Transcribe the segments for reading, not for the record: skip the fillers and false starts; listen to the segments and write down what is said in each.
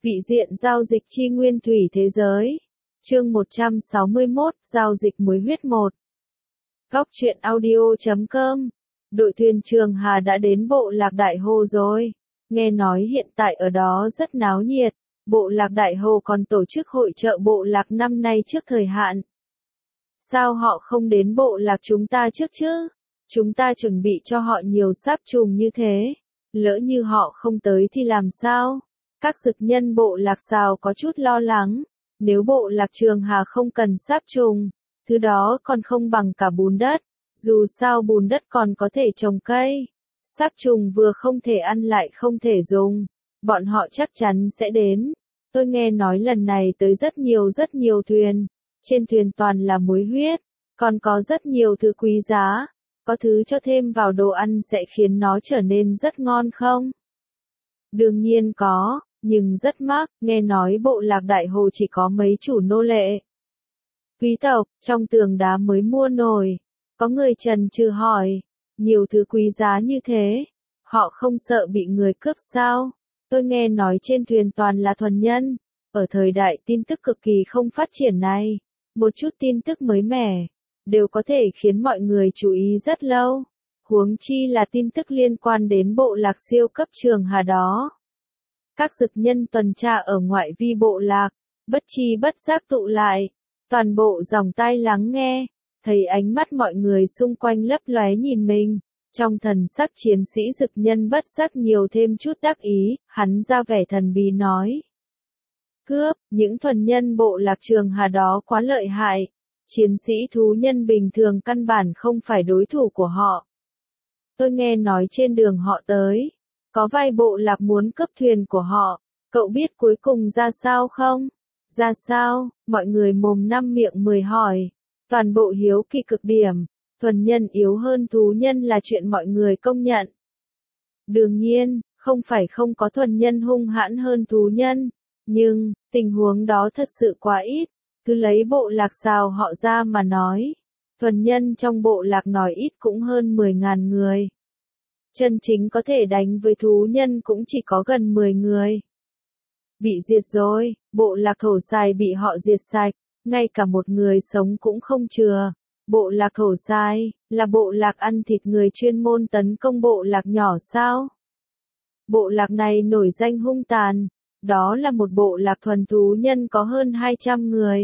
Vị diện giao dịch chi nguyên thủy thế giới. Chương 161, giao dịch muối huyết 1. Góc truyện audio.com. Đội thuyền Trường Hà đã đến bộ lạc Đại Hồ rồi. Nghe nói hiện tại ở đó rất náo nhiệt. Bộ lạc Đại Hồ còn tổ chức hội chợ bộ lạc năm nay trước thời hạn. Sao họ không đến bộ lạc chúng ta trước chứ? Chúng ta chuẩn bị cho họ nhiều sáp trùng như thế. Lỡ như họ không tới thì làm sao? Các dực nhân bộ lạc Sào có chút lo lắng. Nếu bộ lạc Trường Hà không cần sáp trùng, thứ đó còn không bằng cả bùn đất. Dù sao bùn đất còn có thể trồng cây. Sáp trùng vừa không thể ăn lại không thể dùng. Bọn họ chắc chắn sẽ đến. Tôi nghe nói lần này tới rất nhiều thuyền. Trên thuyền toàn là muối huyết. Còn có rất nhiều thứ quý giá. Có thứ cho thêm vào đồ ăn sẽ khiến nó trở nên rất ngon không? Đương nhiên có, nhưng rất mắc. Nghe nói bộ lạc Đại Hồ chỉ có mấy chủ nô lệ. Quý tộc, trong tường đá mới mua nổi. Có người chần chừ hỏi, nhiều thứ quý giá như thế, họ không sợ bị người cướp sao? Tôi nghe nói trên thuyền toàn là thuần nhân. Ở thời đại tin tức cực kỳ không phát triển này, một chút tin tức mới mẻ đều có thể khiến mọi người chú ý rất lâu. Huống chi là tin tức liên quan đến bộ lạc siêu cấp Trường Hà đó. Các dực nhân tuần tra ở ngoại vi bộ lạc, bất chi bất giác tụ lại, toàn bộ dòng tai lắng nghe, thấy ánh mắt mọi người xung quanh lấp lóe nhìn mình. Trong thần sắc chiến sĩ dực nhân bất giác nhiều thêm chút đắc ý, hắn ra vẻ thần bí nói. Cướp, những thuần nhân bộ lạc Trường Hà đó quá lợi hại. Chiến sĩ thú nhân bình thường căn bản không phải đối thủ của họ. Tôi nghe nói trên đường họ tới, có vài bộ lạc muốn cướp thuyền của họ. Cậu biết cuối cùng ra sao không? Ra sao? Mọi người mồm năm miệng mười hỏi. Toàn bộ hiếu kỳ cực điểm. Thuần nhân yếu hơn thú nhân là chuyện mọi người công nhận. Đương nhiên, không phải không có thuần nhân hung hãn hơn thú nhân. Nhưng, tình huống đó thật sự quá ít. Cứ lấy bộ lạc Sào họ ra mà nói. Thuần nhân trong bộ lạc nói ít cũng hơn 10.000 người. Chân chính có thể đánh với thú nhân cũng chỉ có gần 10 người. Bị diệt rồi, bộ lạc Thổ Sai bị họ diệt sạch, ngay cả một người sống cũng không chừa. Bộ lạc Thổ Sai, là bộ lạc ăn thịt người chuyên môn tấn công bộ lạc nhỏ sao? Bộ lạc này nổi danh hung tàn, đó là một bộ lạc thuần thú nhân có hơn 200 người.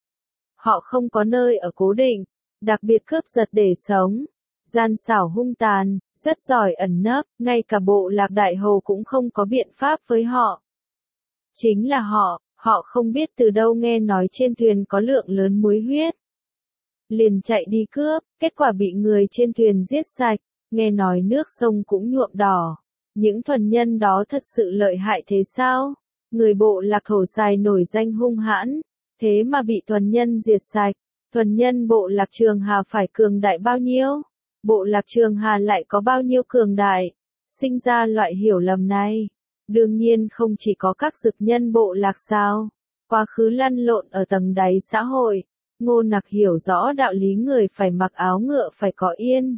Họ không có nơi ở cố định, đặc biệt cướp giật để sống. Gian xảo hung tàn, rất giỏi ẩn nấp, ngay cả bộ lạc Đại Hồ cũng không có biện pháp với họ. Chính là họ không biết từ đâu nghe nói trên thuyền có lượng lớn muối huyết. Liền chạy đi cướp, kết quả bị người trên thuyền giết sạch, nghe nói nước sông cũng nhuộm đỏ. Những thuần nhân đó thật sự lợi hại thế sao? Người bộ lạc Thổ Sai nổi danh hung hãn, thế mà bị thuần nhân diệt sạch. Thuần nhân bộ lạc Trường Hà phải cường đại bao nhiêu? Bộ lạc Trường Hà lại có bao nhiêu cường đại? Sinh ra loại hiểu lầm này. Đương nhiên không chỉ có các dực nhân bộ lạc Sào. Quá khứ lăn lộn ở tầng đáy xã hội. Ngô Nặc hiểu rõ đạo lý người phải mặc áo ngựa phải có yên.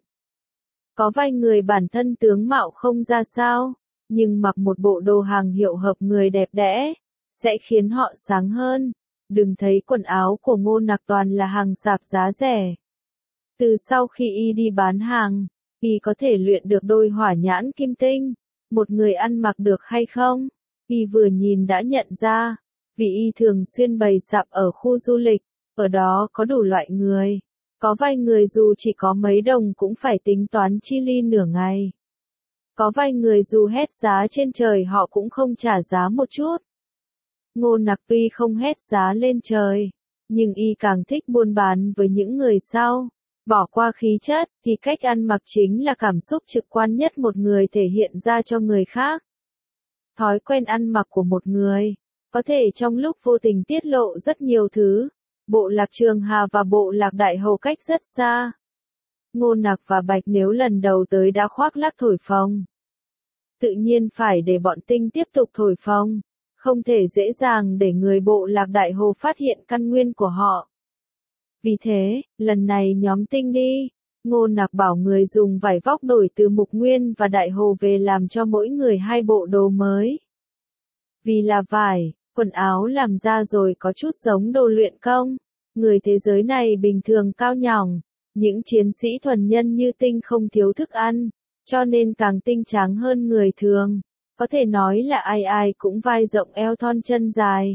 Có vài người bản thân tướng mạo không ra sao, nhưng mặc một bộ đồ hàng hiệu hợp người đẹp đẽ, sẽ khiến họ sáng hơn. Đừng thấy quần áo của Ngô Nặc toàn là hàng sạp giá rẻ. Từ sau khi y đi bán hàng, y có thể luyện được đôi hỏa nhãn kim tinh. Một người ăn mặc được hay không? Y vừa nhìn đã nhận ra, vì y thường xuyên bày sạp ở khu du lịch, ở đó có đủ loại người. Có vài người dù chỉ có mấy đồng cũng phải tính toán chi ly nửa ngày. Có vài người dù hét giá trên trời họ cũng không trả giá một chút. Ngô Nặc tuy không hét giá lên trời, nhưng y càng thích buôn bán với những người sau. Bỏ qua khí chất, thì cách ăn mặc chính là cảm xúc trực quan nhất một người thể hiện ra cho người khác. Thói quen ăn mặc của một người, có thể trong lúc vô tình tiết lộ rất nhiều thứ. Bộ lạc Trường Hà và bộ lạc Đại Hồ cách rất xa. Ngô Nặc và Bạch Nếu lần đầu tới đã khoác lác thổi phồng. Tự nhiên phải để bọn Tinh tiếp tục thổi phồng. Không thể dễ dàng để người bộ lạc Đại Hồ phát hiện căn nguyên của họ. Vì thế, lần này nhóm Tinh đi. Ngô Nặc bảo người dùng vải vóc đổi từ Mục Nguyên và Đại Hồ về làm cho mỗi người 2 bộ đồ mới. Vì là vải, quần áo làm ra rồi có chút giống đồ luyện công. Người thế giới này bình thường cao nhỏng, những chiến sĩ thuần nhân như Tinh không thiếu thức ăn, cho nên càng tinh tráng hơn người thường. Có thể nói là ai ai cũng vai rộng eo thon chân dài.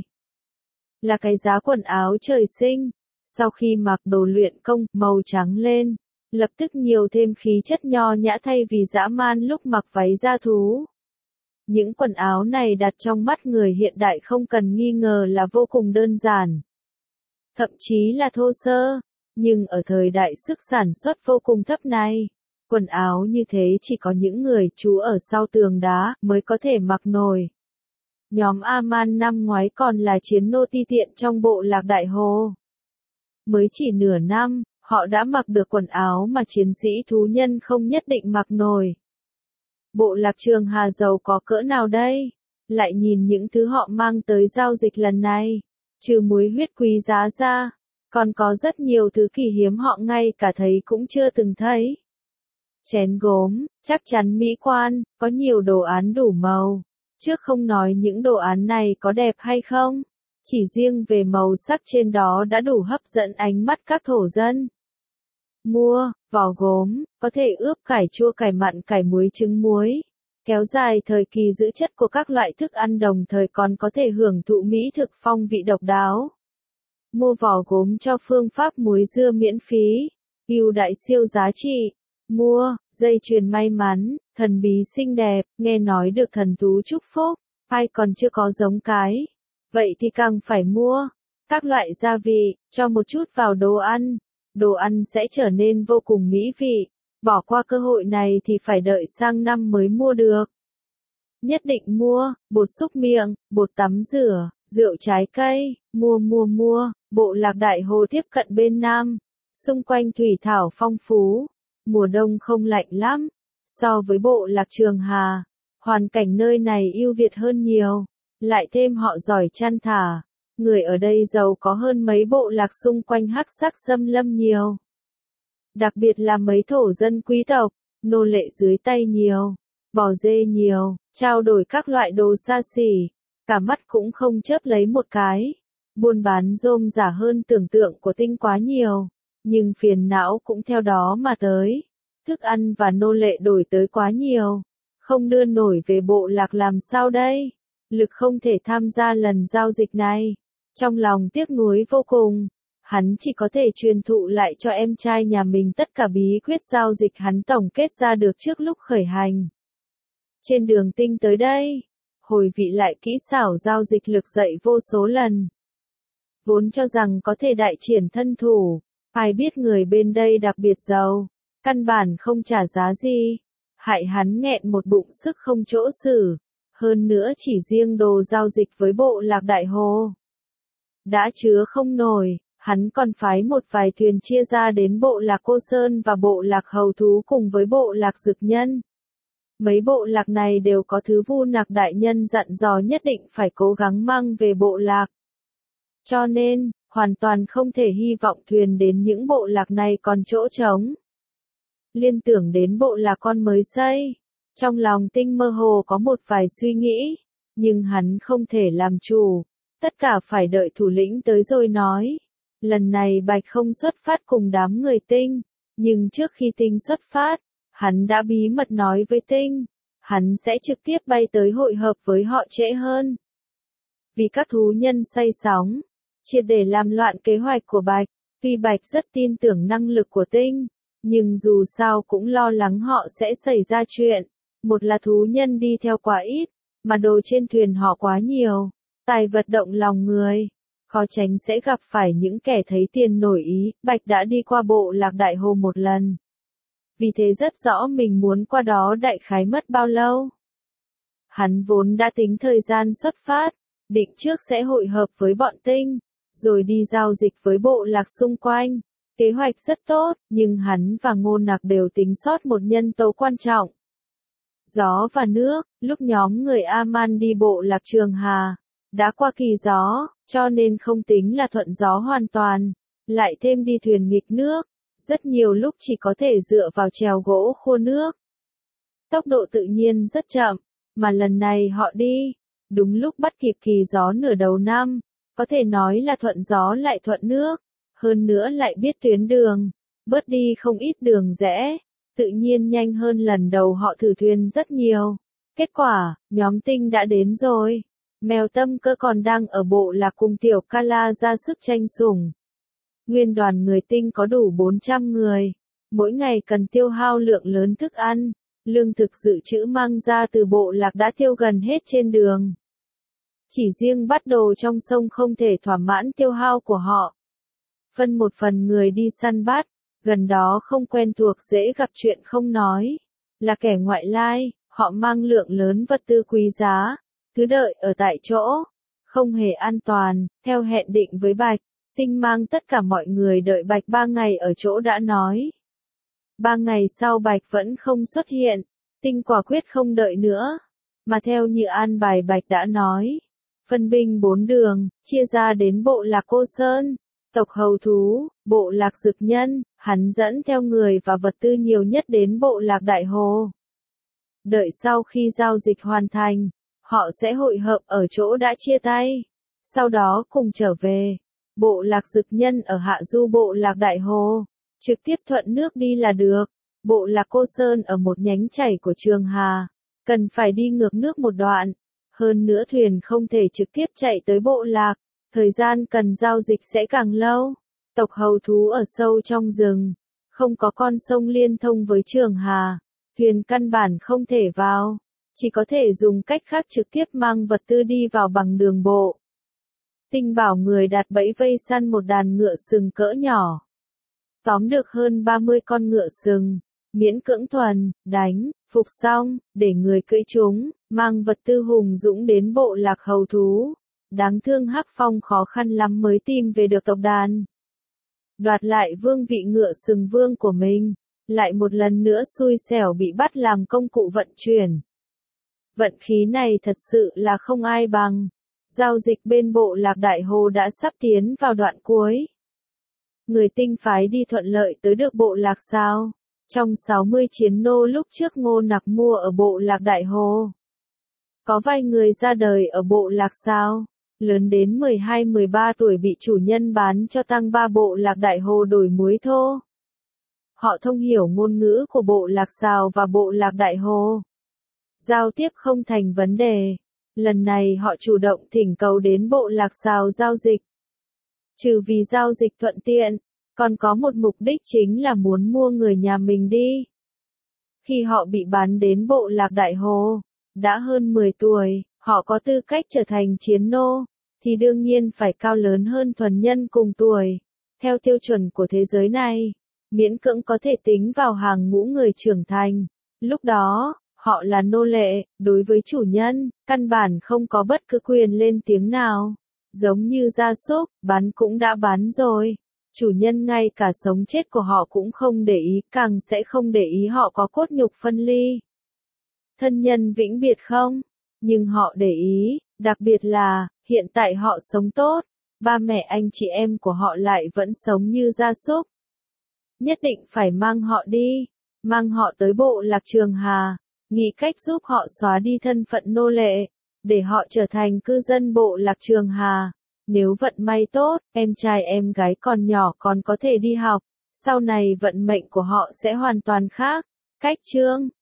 Là cái giá quần áo trời sinh, sau khi mặc đồ luyện công màu trắng lên, lập tức nhiều thêm khí chất nho nhã thay vì dã man lúc mặc váy da thú. Những quần áo này đặt trong mắt người hiện đại không cần nghi ngờ là vô cùng đơn giản. Thậm chí là thô sơ, nhưng ở thời đại sức sản xuất vô cùng thấp này, quần áo như thế chỉ có những người trú ở sau tường đá mới có thể mặc nổi. Nhóm Aman năm ngoái còn là chiến nô ti tiện trong bộ lạc Đại Hồ. Mới chỉ nửa năm, họ đã mặc được quần áo mà chiến sĩ thú nhân không nhất định mặc nổi. Bộ lạc Trường Hà giàu có cỡ nào đây? Lại nhìn những thứ họ mang tới giao dịch lần này. Trừ muối huyết quý giá ra, còn có rất nhiều thứ kỳ hiếm họ ngay cả thấy cũng chưa từng thấy. Chén gốm, chắc chắn mỹ quan, có nhiều đồ án đủ màu. Trước không nói những đồ án này có đẹp hay không, chỉ riêng về màu sắc trên đó đã đủ hấp dẫn ánh mắt các thổ dân. Mua, vỏ gốm, có thể ướp cải chua cải mặn cải muối trứng muối. Kéo dài thời kỳ giữ chất của các loại thức ăn đồng thời còn có thể hưởng thụ mỹ thực phong vị độc đáo. Mua vỏ gốm cho phương pháp muối dưa miễn phí, ưu đãi siêu giá trị. Mua, dây chuyền may mắn, thần bí xinh đẹp, nghe nói được thần thú chúc phúc, ai còn chưa có giống cái. Vậy thì càng phải mua. Các loại gia vị, cho một chút vào đồ ăn sẽ trở nên vô cùng mỹ vị. Bỏ qua cơ hội này thì phải đợi sang năm mới mua được. Nhất định mua, bột xúc miệng, bột tắm rửa, rượu trái cây, mua, bộ lạc Đại Hồ tiếp cận bên Nam. Xung quanh thủy thảo phong phú, mùa đông không lạnh lắm. So với bộ lạc Trường Hà, hoàn cảnh nơi này ưu việt hơn nhiều. Lại thêm họ giỏi chăn thả. Người ở đây giàu có hơn mấy bộ lạc xung quanh hắc sắc xâm lâm nhiều. Đặc biệt là mấy thổ dân quý tộc, nô lệ dưới tay nhiều, bò dê nhiều, trao đổi các loại đồ xa xỉ, cả mắt cũng không chớp lấy một cái. Buôn bán rôm rả hơn tưởng tượng của Tinh quá nhiều, nhưng phiền não cũng theo đó mà tới. Thức ăn và nô lệ đổi tới quá nhiều, không đưa nổi về bộ lạc làm sao đây? Lực không thể tham gia lần giao dịch này. Trong lòng tiếc nuối vô cùng, hắn chỉ có thể truyền thụ lại cho em trai nhà mình tất cả bí quyết giao dịch hắn tổng kết ra được trước lúc khởi hành. Trên đường Tinh tới đây, hồi vị lại kỹ xảo giao dịch lực dậy vô số lần. Vốn cho rằng có thể đại triển thân thủ, ai biết người bên đây đặc biệt giàu, căn bản không trả giá gì, hại hắn nghẹn một bụng sức không chỗ xử. Hơn nữa chỉ riêng đồ giao dịch với bộ lạc Đại Hồ đã chứa không nổi, hắn còn phái một vài thuyền chia ra đến bộ lạc Cô Sơn và bộ lạc Hầu Thú cùng với bộ lạc Dực Nhân. Mấy bộ lạc này đều có thứ Vu Nặc đại nhân dặn dò nhất định phải cố gắng mang về bộ lạc. Cho nên, hoàn toàn không thể hy vọng thuyền đến những bộ lạc này còn chỗ trống. Liên tưởng đến bộ lạc con mới xây. Trong lòng Tinh mơ hồ có một vài suy nghĩ, nhưng hắn không thể làm chủ, tất cả phải đợi thủ lĩnh tới rồi nói. Lần này Bạch không xuất phát cùng đám người Tinh, nhưng trước khi Tinh xuất phát, hắn đã bí mật nói với Tinh, hắn sẽ trực tiếp bay tới hội hợp với họ trễ hơn. Vì các thú nhân say sóng, triệt để làm loạn kế hoạch của Bạch, tuy Bạch rất tin tưởng năng lực của Tinh, nhưng dù sao cũng lo lắng họ sẽ xảy ra chuyện. Một là thú nhân đi theo quá ít, mà đồ trên thuyền họ quá nhiều, tài vật động lòng người, khó tránh sẽ gặp phải những kẻ thấy tiền nổi ý. Bạch đã đi qua bộ lạc Đại Hồ một lần, vì thế rất rõ mình muốn qua đó đại khái mất bao lâu. Hắn vốn đã tính thời gian xuất phát, định trước sẽ hội hợp với bọn Tinh, rồi đi giao dịch với bộ lạc xung quanh. Kế hoạch rất tốt, nhưng hắn và Ngô Nặc đều tính sót một nhân tố quan trọng. Gió và nước, lúc nhóm người Aman đi bộ lạc Trường Hà, đã qua kỳ gió, cho nên không tính là thuận gió hoàn toàn, lại thêm đi thuyền nghịch nước, rất nhiều lúc chỉ có thể dựa vào chèo gỗ khô nước. Tốc độ tự nhiên rất chậm, mà lần này họ đi, đúng lúc bắt kịp kỳ gió nửa đầu năm, có thể nói là thuận gió lại thuận nước, hơn nữa lại biết tuyến đường, bớt đi không ít đường rẽ, tự nhiên nhanh hơn lần đầu họ thử thuyền rất nhiều. Kết quả, nhóm Tinh đã đến rồi. Mèo Tâm Cơ còn đang ở bộ lạc cùng Tiểu Kala ra sức tranh sủng. Nguyên đoàn người Tinh có đủ 400 người, mỗi ngày cần tiêu hao lượng lớn thức ăn, lương thực dự trữ mang ra từ bộ lạc đã tiêu gần hết trên đường. Chỉ riêng bắt đồ trong sông không thể thỏa mãn tiêu hao của họ. Phân một phần người đi săn bắt, gần đó không quen thuộc dễ gặp chuyện không nói, là kẻ ngoại lai, họ mang lượng lớn vật tư quý giá, cứ đợi ở tại chỗ, không hề an toàn, theo hẹn định với Bạch, Tinh mang tất cả mọi người đợi Bạch 3 ngày ở chỗ đã nói. 3 ngày sau Bạch vẫn không xuất hiện, Tinh quả quyết không đợi nữa, mà theo như an bài Bạch đã nói. Phân binh 4 đường, chia ra đến bộ lạc Cô Sơn, tộc Hầu Thú, bộ lạc Dực Nhân, hắn dẫn theo người và vật tư nhiều nhất đến bộ lạc Đại Hồ. Đợi sau khi giao dịch hoàn thành, họ sẽ hội hợp ở chỗ đã chia tay, sau đó cùng trở về. Bộ lạc Dực Nhân ở hạ du bộ lạc Đại Hồ, trực tiếp thuận nước đi là được. Bộ lạc Cô Sơn ở một nhánh chảy của Trường Hà, cần phải đi ngược nước một đoạn. Hơn nữa thuyền không thể trực tiếp chạy tới bộ lạc, thời gian cần giao dịch sẽ càng lâu. Tộc Hầu Thú ở sâu trong rừng, không có con sông liên thông với Trường Hà, thuyền căn bản không thể vào, chỉ có thể dùng cách khác trực tiếp mang vật tư đi vào bằng đường bộ. Tinh bảo người đặt bẫy vây săn một đàn ngựa sừng cỡ nhỏ. Tóm được hơn 30 con ngựa sừng, miễn cưỡng thuần, đánh, phục xong, để người cưỡi chúng, mang vật tư hùng dũng đến bộ lạc Hầu Thú. Đáng thương Hắc Phong khó khăn lắm mới tìm về được tộc đàn. Đoạt lại vương vị ngựa sừng vương của mình, lại một lần nữa xui xẻo bị bắt làm công cụ vận chuyển. Vận khí này thật sự là không ai bằng. Giao dịch bên bộ lạc Đại Hồ đã sắp tiến vào đoạn cuối. Người Tinh phái đi thuận lợi tới được bộ lạc sao? Trong 60 chiến nô lúc trước Ngô Nặc mua ở bộ lạc Đại Hồ, có vài người ra đời ở bộ lạc sao? Lớn đến 12-13 tuổi bị chủ nhân bán cho tăng ba bộ lạc Đại Hồ đổi muối thô. Họ thông hiểu ngôn ngữ của bộ lạc Sào và bộ lạc Đại Hồ. Giao tiếp không thành vấn đề. Lần này họ chủ động thỉnh cầu đến bộ lạc Sào giao dịch. Trừ vì giao dịch thuận tiện, còn có một mục đích chính là muốn mua người nhà mình đi. Khi họ bị bán đến bộ lạc Đại Hồ, đã hơn 10 tuổi, họ có tư cách trở thành chiến nô, thì đương nhiên phải cao lớn hơn thuần nhân cùng tuổi. Theo tiêu chuẩn của thế giới này, miễn cưỡng có thể tính vào hàng ngũ người trưởng thành. Lúc đó, họ là nô lệ, đối với chủ nhân, căn bản không có bất cứ quyền lên tiếng nào. Giống như gia súc, bán cũng đã bán rồi. Chủ nhân ngay cả sống chết của họ cũng không để ý, càng sẽ không để ý họ có cốt nhục phân ly. Thân nhân vĩnh biệt không? Nhưng họ để ý, đặc biệt là, hiện tại họ sống tốt, ba mẹ anh chị em của họ lại vẫn sống như gia súc. Nhất định phải mang họ đi, mang họ tới bộ lạc Trường Hà, nghĩ cách giúp họ xóa đi thân phận nô lệ, để họ trở thành cư dân bộ lạc Trường Hà. Nếu vận may tốt, em trai em gái còn nhỏ còn có thể đi học, sau này vận mệnh của họ sẽ hoàn toàn khác. Cách chương